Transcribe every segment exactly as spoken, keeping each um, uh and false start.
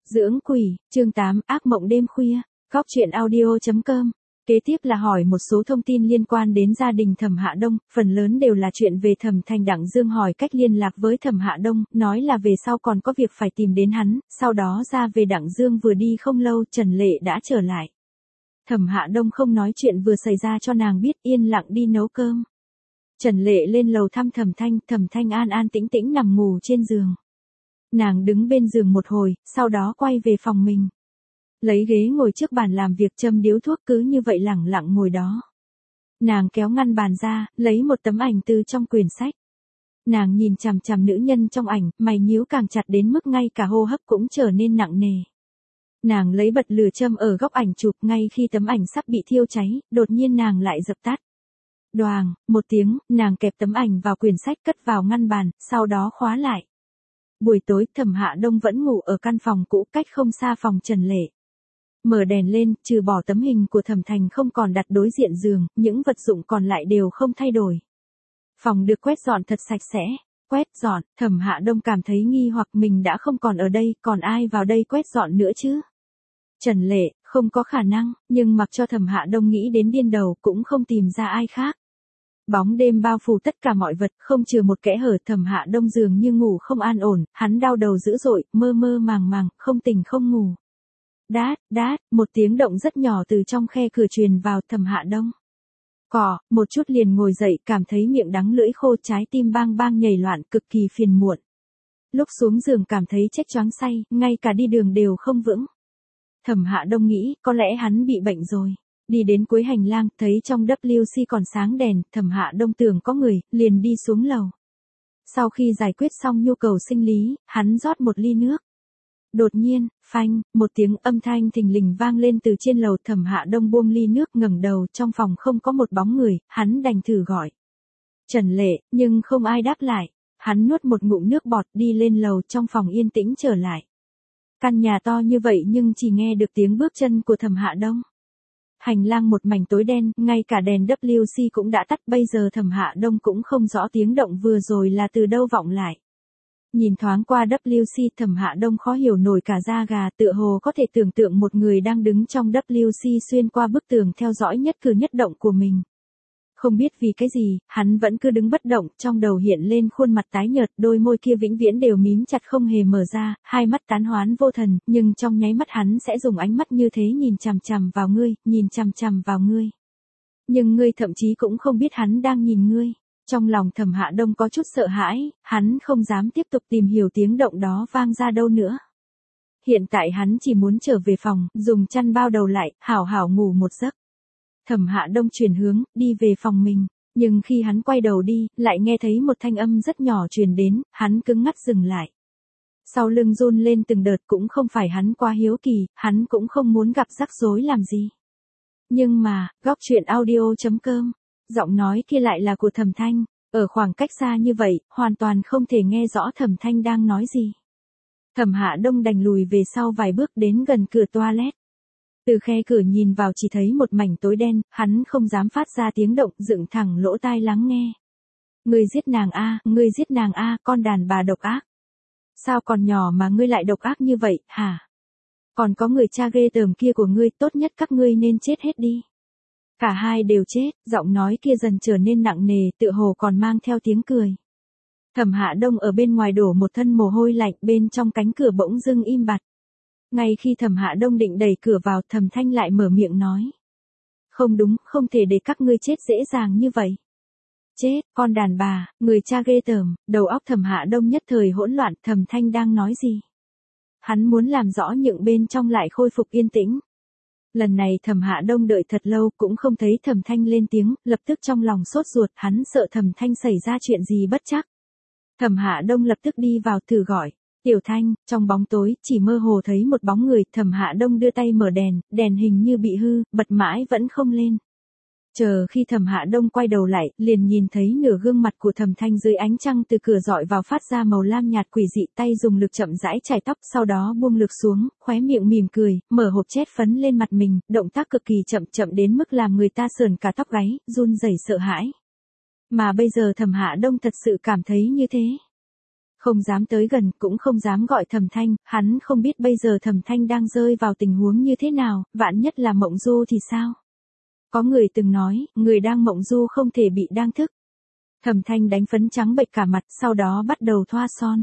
Dưỡng quỷ, chương tám, ác mộng đêm khuya, góc truyện audio chấm com. Kế tiếp là hỏi một số thông tin liên quan đến gia đình Thẩm Hạ Đông, phần lớn đều là chuyện về Thẩm Thanh. Đặng Dương hỏi cách liên lạc với Thẩm Hạ Đông, nói là về sau còn có việc phải tìm đến hắn, sau đó ra về. Đặng Dương vừa đi không lâu, Trần Lệ đã trở lại. Thẩm Hạ Đông không nói chuyện vừa xảy ra cho nàng biết, yên lặng đi nấu cơm. Trần Lệ lên lầu thăm Thẩm Thanh, Thẩm Thanh an an tĩnh tĩnh nằm ngủ trên giường. Nàng đứng bên giường một hồi, sau đó quay về phòng mình. Lấy ghế ngồi trước bàn làm việc, châm điếu thuốc, cứ như vậy lẳng lặng ngồi đó. Nàng kéo ngăn bàn ra, lấy một tấm ảnh từ trong quyển sách. Nàng nhìn chằm chằm nữ nhân trong ảnh, mày nhíu càng chặt đến mức ngay cả hô hấp cũng trở nên nặng nề. Nàng lấy bật lửa châm ở góc ảnh chụp, ngay khi tấm ảnh sắp bị thiêu cháy, đột nhiên nàng lại dập tắt. Đoàng, một tiếng, nàng kẹp tấm ảnh vào quyển sách cất vào ngăn bàn, sau đó khóa lại. Buổi tối, Thẩm Hạ Đông vẫn ngủ ở căn phòng cũ cách không xa phòng Trần Lệ. Mở đèn lên, trừ bỏ tấm hình của Thẩm Thành không còn đặt đối diện giường, những vật dụng còn lại đều không thay đổi. Phòng được quét dọn thật sạch sẽ. Quét dọn, Thẩm Hạ Đông cảm thấy nghi hoặc, mình đã không còn ở đây, còn ai vào đây quét dọn nữa chứ? Trần Lệ, không có khả năng, nhưng mặc cho Thẩm Hạ Đông nghĩ đến điên đầu cũng không tìm ra ai khác. Bóng đêm bao phủ tất cả mọi vật, không chừa một kẽ hở. Thẩm Hạ Đông dường như ngủ không an ổn, hắn đau đầu dữ dội, mơ mơ màng màng, không tỉnh không ngủ. Đát, đát, một tiếng động rất nhỏ từ trong khe cửa truyền vào. Thẩm Hạ Đông cỏ, một chút liền ngồi dậy, cảm thấy miệng đắng lưỡi khô, trái tim bang bang nhảy loạn, cực kỳ phiền muộn. Lúc xuống giường cảm thấy chết choáng say, ngay cả đi đường đều không vững. Thẩm Hạ Đông nghĩ, có lẽ hắn bị bệnh rồi. Đi đến cuối hành lang, thấy trong W C còn sáng đèn, Thẩm Hạ Đông tưởng có người, liền đi xuống lầu. Sau khi giải quyết xong nhu cầu sinh lý, hắn rót một ly nước. Đột nhiên, phanh, một tiếng âm thanh thình lình vang lên từ trên lầu. Thẩm Hạ Đông buông ly nước, ngẩng đầu, trong phòng không có một bóng người, hắn đành thử gọi Trần Lệ, nhưng không ai đáp lại. Hắn nuốt một ngụm nước bọt, đi lên lầu, trong phòng yên tĩnh trở lại. Căn nhà to như vậy nhưng chỉ nghe được tiếng bước chân của Thẩm Hạ Đông. Hành lang một mảnh tối đen, ngay cả đèn W C cũng đã tắt, bây giờ Thẩm Hạ Đông cũng không rõ tiếng động vừa rồi là từ đâu vọng lại. Nhìn thoáng qua W C, Thẩm Hạ Đông khó hiểu nổi cả da gà, tựa hồ có thể tưởng tượng một người đang đứng trong W C xuyên qua bức tường theo dõi nhất cử nhất động của mình. Không biết vì cái gì, hắn vẫn cứ đứng bất động, trong đầu hiện lên khuôn mặt tái nhợt, đôi môi kia vĩnh viễn đều mím chặt không hề mở ra, hai mắt tán hoán vô thần, nhưng trong nháy mắt hắn sẽ dùng ánh mắt như thế nhìn chằm chằm vào ngươi, nhìn chằm chằm vào ngươi. Nhưng ngươi thậm chí cũng không biết hắn đang nhìn ngươi. Trong lòng Thẩm Hạ Đông có chút sợ hãi, hắn không dám tiếp tục tìm hiểu tiếng động đó vang ra đâu nữa. Hiện tại hắn chỉ muốn trở về phòng, dùng chăn bao đầu lại, hảo hảo ngủ một giấc. Thẩm Hạ Đông chuyển hướng, đi về phòng mình, nhưng khi hắn quay đầu đi, lại nghe thấy một thanh âm rất nhỏ truyền đến, hắn cứng ngắt dừng lại. Sau lưng run lên từng đợt, cũng không phải hắn quá hiếu kỳ, hắn cũng không muốn gặp rắc rối làm gì. Nhưng mà, góc truyện audio chấm com, giọng nói kia lại là của Thẩm Thanh, ở khoảng cách xa như vậy, hoàn toàn không thể nghe rõ Thẩm Thanh đang nói gì. Thẩm Hạ Đông đành lùi về sau vài bước, đến gần cửa toilet. Từ khe cửa nhìn vào chỉ thấy một mảnh tối đen, hắn không dám phát ra tiếng động, dựng thẳng lỗ tai lắng nghe. Ngươi giết nàng a, ngươi giết nàng a, con đàn bà độc ác. Sao còn nhỏ mà ngươi lại độc ác như vậy, hả? Còn có người cha ghê tởm kia của ngươi, tốt nhất các ngươi nên chết hết đi. Cả hai đều chết, giọng nói kia dần trở nên nặng nề, tựa hồ còn mang theo tiếng cười. Thẩm Hạ Đông ở bên ngoài đổ một thân mồ hôi lạnh, bên trong cánh cửa bỗng dưng im bặt. Ngay khi Thẩm Hạ Đông định đẩy cửa vào, Thẩm Thanh lại mở miệng nói. Không đúng, không thể để các ngươi chết dễ dàng như vậy. Chết, con đàn bà, người cha ghê tởm, đầu óc Thẩm Hạ Đông nhất thời hỗn loạn, Thẩm Thanh đang nói gì? Hắn muốn làm rõ những bên trong lại khôi phục yên tĩnh. Lần này Thẩm Hạ Đông đợi thật lâu cũng không thấy Thẩm Thanh lên tiếng, lập tức trong lòng sốt ruột, hắn sợ Thẩm Thanh xảy ra chuyện gì bất trắc. Thẩm Hạ Đông lập tức đi vào thử gọi. Tiểu Thanh, trong bóng tối, chỉ mơ hồ thấy một bóng người. Thẩm Hạ Đông đưa tay mở đèn, đèn hình như bị hư, bật mãi vẫn không lên. Chờ khi Thẩm Hạ Đông quay đầu lại, liền nhìn thấy nửa gương mặt của Thẩm Thanh dưới ánh trăng từ cửa dọi vào phát ra màu lam nhạt quỷ dị, tay dùng lực chậm rãi chải tóc, sau đó buông lực xuống, khóe miệng mỉm cười, mở hộp chét phấn lên mặt mình, động tác cực kỳ chậm chậm đến mức làm người ta sờn cả tóc gáy, run rẩy sợ hãi. Mà bây giờ Thẩm Hạ Đông thật sự cảm thấy như thế. Không dám tới gần, cũng không dám gọi Thẩm Thanh, hắn không biết bây giờ Thẩm Thanh đang rơi vào tình huống như thế nào, vạn nhất là mộng du thì sao? Có người từng nói, người đang mộng du không thể bị đang thức. Thẩm Thanh đánh phấn trắng bệch cả mặt, sau đó bắt đầu thoa son.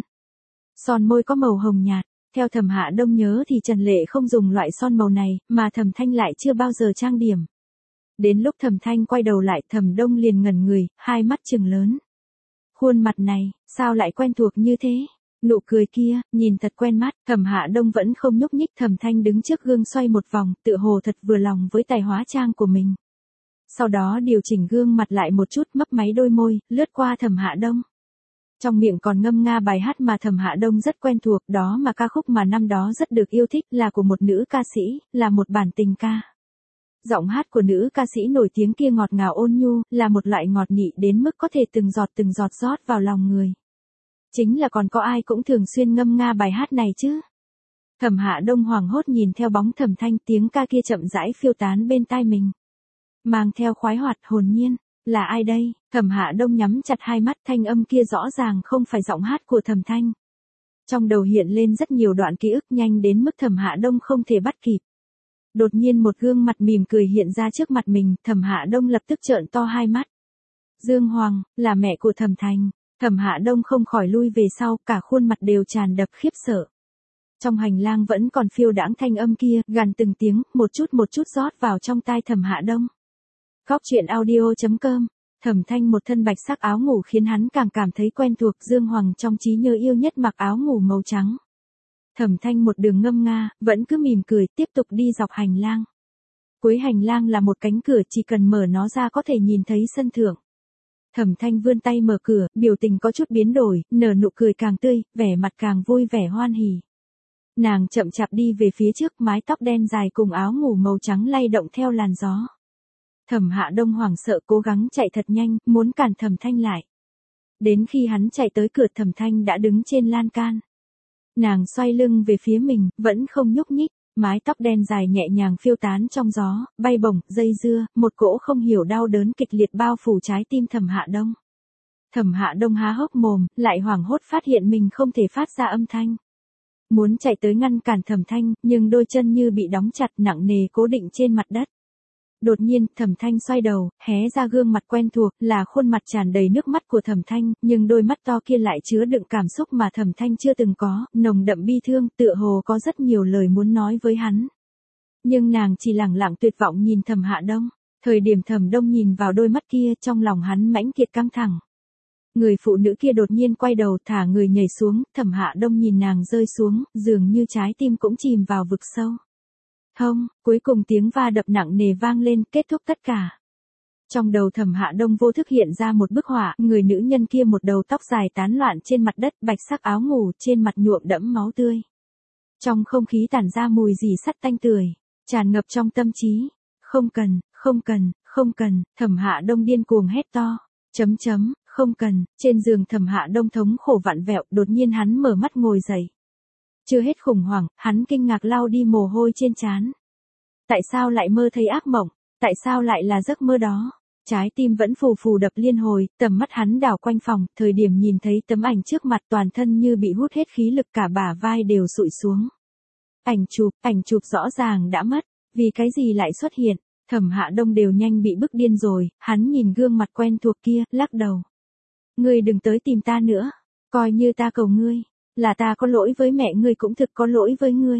Son môi có màu hồng nhạt, theo Thẩm Hạ Đông nhớ thì Trần Lệ không dùng loại son màu này, mà Thẩm Thanh lại chưa bao giờ trang điểm. Đến lúc Thẩm Thanh quay đầu lại, Thẩm Đông liền ngẩn người, hai mắt trừng lớn. Khuôn mặt này, sao lại quen thuộc như thế? Nụ cười kia, nhìn thật quen mắt, Thẩm Hạ Đông vẫn không nhúc nhích. Thẩm Thanh đứng trước gương xoay một vòng, tự hồ thật vừa lòng với tài hóa trang của mình. Sau đó điều chỉnh gương mặt lại một chút, mấp máy đôi môi, lướt qua Thẩm Hạ Đông. Trong miệng còn ngâm nga bài hát mà Thẩm Hạ Đông rất quen thuộc, đó mà ca khúc mà năm đó rất được yêu thích, là của một nữ ca sĩ, là một bản tình ca. Giọng hát của nữ ca sĩ nổi tiếng kia ngọt ngào ôn nhu, là một loại ngọt nị đến mức có thể từng giọt từng giọt rót vào lòng người. Chính là còn có ai cũng thường xuyên ngâm nga bài hát này chứ? Thẩm Hạ Đông hoảng hốt nhìn theo bóng Thẩm Thanh, tiếng ca kia chậm rãi phiêu tán bên tai mình. Mang theo khoái hoạt hồn nhiên, là ai đây? Thẩm Hạ Đông nhắm chặt hai mắt, thanh âm kia rõ ràng không phải giọng hát của Thẩm Thanh. Trong đầu hiện lên rất nhiều đoạn ký ức nhanh đến mức Thẩm Hạ Đông không thể bắt kịp. Đột nhiên một gương mặt mỉm cười hiện ra trước mặt mình, Thẩm Hạ Đông lập tức trợn to hai mắt. Dương Hoàng, là mẹ của Thẩm Thành. Thẩm Hạ Đông không khỏi lui về sau, cả khuôn mặt đều tràn đập khiếp sợ. Trong hành lang vẫn còn phiêu đãng thanh âm kia, gằn từng tiếng, một chút một chút rót vào trong tai Thẩm Hạ Đông. Góc truyện audio chấm com. Thẩm Thanh một thân bạch sắc áo ngủ khiến hắn càng cảm thấy quen thuộc. Dương Hoàng trong trí nhớ yêu nhất mặc áo ngủ màu trắng. Thẩm Thanh một đường ngâm nga, vẫn cứ mỉm cười, tiếp tục đi dọc hành lang. Cuối hành lang là một cánh cửa, chỉ cần mở nó ra có thể nhìn thấy sân thượng. Thẩm Thanh vươn tay mở cửa, biểu tình có chút biến đổi, nở nụ cười càng tươi, vẻ mặt càng vui vẻ hoan hỉ. Nàng chậm chạp đi về phía trước, mái tóc đen dài cùng áo ngủ màu trắng lay động theo làn gió. Thẩm Hạ Đông hoảng sợ cố gắng chạy thật nhanh, muốn cản Thẩm Thanh lại. Đến khi hắn chạy tới cửa, Thẩm Thanh đã đứng trên lan can. Nàng xoay lưng về phía mình, vẫn không nhúc nhích, mái tóc đen dài nhẹ nhàng phiêu tán trong gió, bay bổng, dây dưa, một cỗ không hiểu đau đớn kịch liệt bao phủ trái tim Thẩm Hạ Đông. Thẩm Hạ Đông há hốc mồm, lại hoảng hốt phát hiện mình không thể phát ra âm thanh. Muốn chạy tới ngăn cản Thẩm Thanh, nhưng đôi chân như bị đóng chặt nặng nề cố định trên mặt đất. Đột nhiên, Thẩm Thanh xoay đầu, hé ra gương mặt quen thuộc, là khuôn mặt tràn đầy nước mắt của Thẩm Thanh, nhưng đôi mắt to kia lại chứa đựng cảm xúc mà Thẩm Thanh chưa từng có, nồng đậm bi thương, tựa hồ có rất nhiều lời muốn nói với hắn. Nhưng nàng chỉ lẳng lặng tuyệt vọng nhìn Thẩm Hạ Đông. Thời điểm Thẩm Đông nhìn vào đôi mắt kia, trong lòng hắn mãnh liệt căng thẳng. Người phụ nữ kia đột nhiên quay đầu, thả người nhảy xuống, Thẩm Hạ Đông nhìn nàng rơi xuống, dường như trái tim cũng chìm vào vực sâu. Hông, cuối cùng tiếng va đập nặng nề vang lên, kết thúc tất cả. Trong đầu Thẩm Hạ Đông vô thức hiện ra một bức họa, người nữ nhân kia một đầu tóc dài tán loạn trên mặt đất, bạch sắc áo ngủ, trên mặt nhuộm đẫm máu tươi. Trong không khí tản ra mùi rỉ sắt tanh tưởi, tràn ngập trong tâm trí. Không cần, không cần, không cần, Thẩm Hạ Đông điên cuồng hét to. Chấm chấm, không cần, trên giường Thẩm Hạ Đông thống khổ vặn vẹo, đột nhiên hắn mở mắt ngồi dậy. Chưa hết khủng hoảng, hắn kinh ngạc lau đi mồ hôi trên trán. Tại sao lại mơ thấy ác mộng? Tại sao lại là giấc mơ đó? Trái tim vẫn phù phù đập liên hồi, tầm mắt hắn đảo quanh phòng, thời điểm nhìn thấy tấm ảnh trước mặt toàn thân như bị hút hết khí lực, cả bả vai đều sụi xuống. Ảnh chụp, ảnh chụp rõ ràng đã mất, vì cái gì lại xuất hiện? Thẩm Hạ Đông đều nhanh bị bức điên rồi, hắn nhìn gương mặt quen thuộc kia, lắc đầu. Ngươi đừng tới tìm ta nữa, coi như ta cầu ngươi. Là ta có lỗi với mẹ ngươi, cũng thực có lỗi với ngươi.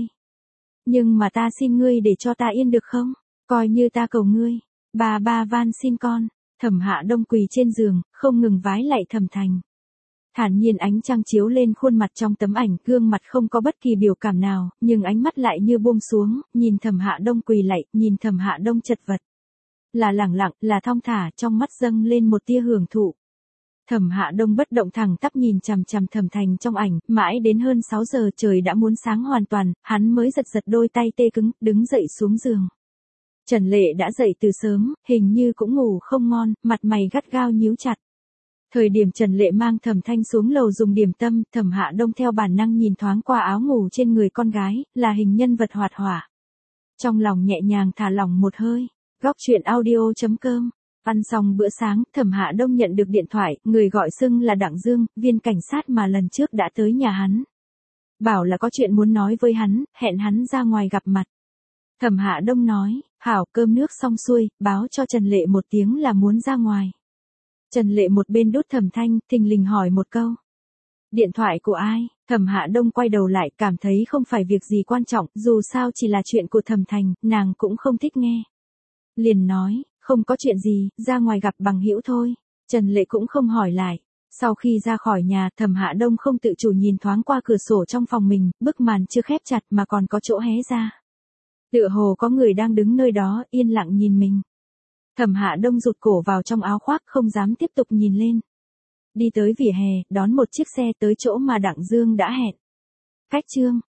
Nhưng mà ta xin ngươi để cho ta yên được không? Coi như ta cầu ngươi. Bà ba van xin con. Thẩm Hạ Đông quỳ trên giường, không ngừng vái lạy Thẩm Thành. Thản nhiên ánh trăng chiếu lên khuôn mặt trong tấm ảnh, gương mặt không có bất kỳ biểu cảm nào, nhưng ánh mắt lại như buông xuống, nhìn Thẩm Hạ Đông quỳ lạy, nhìn Thẩm Hạ Đông chật vật. Là lẳng lặng, là thong thả, trong mắt dâng lên một tia hưởng thụ. Thẩm Hạ Đông bất động thẳng tắp nhìn chằm chằm Thẩm Thành trong ảnh, mãi đến hơn sáu giờ trời đã muốn sáng hoàn toàn, hắn mới giật giật đôi tay tê cứng, đứng dậy xuống giường. Trần Lệ đã dậy từ sớm, hình như cũng ngủ không ngon, mặt mày gắt gao nhíu chặt. Thời điểm Trần Lệ mang Thẩm Thanh xuống lầu dùng điểm tâm, Thẩm Hạ Đông theo bản năng nhìn thoáng qua áo ngủ trên người con gái, là hình nhân vật hoạt hỏa. Trong lòng nhẹ nhàng thả lỏng một hơi. Góc truyện audio chấm com Ăn xong bữa sáng, Thẩm Hạ Đông nhận được điện thoại, người gọi xưng là Đặng Dương, viên cảnh sát mà lần trước đã tới nhà hắn. Bảo là có chuyện muốn nói với hắn, hẹn hắn ra ngoài gặp mặt. Thẩm Hạ Đông nói, hảo, cơm nước xong xuôi, báo cho Trần Lệ một tiếng là muốn ra ngoài. Trần Lệ một bên đút Thẩm Thanh, thình lình hỏi một câu. Điện thoại của ai? Thẩm Hạ Đông quay đầu lại, cảm thấy không phải việc gì quan trọng, dù sao chỉ là chuyện của Thẩm Thành, nàng cũng không thích nghe. Liền nói, không có chuyện gì, ra ngoài gặp bằng hữu thôi. Trần Lệ cũng không hỏi lại. Sau khi ra khỏi nhà, Thẩm Hạ Đông không tự chủ nhìn thoáng qua cửa sổ trong phòng mình, bức màn chưa khép chặt mà còn có chỗ hé ra. Tựa hồ có người đang đứng nơi đó, yên lặng nhìn mình. Thẩm Hạ Đông rụt cổ vào trong áo khoác, không dám tiếp tục nhìn lên. Đi tới vỉa hè, đón một chiếc xe tới chỗ mà Đặng Dương đã hẹn. Cách chương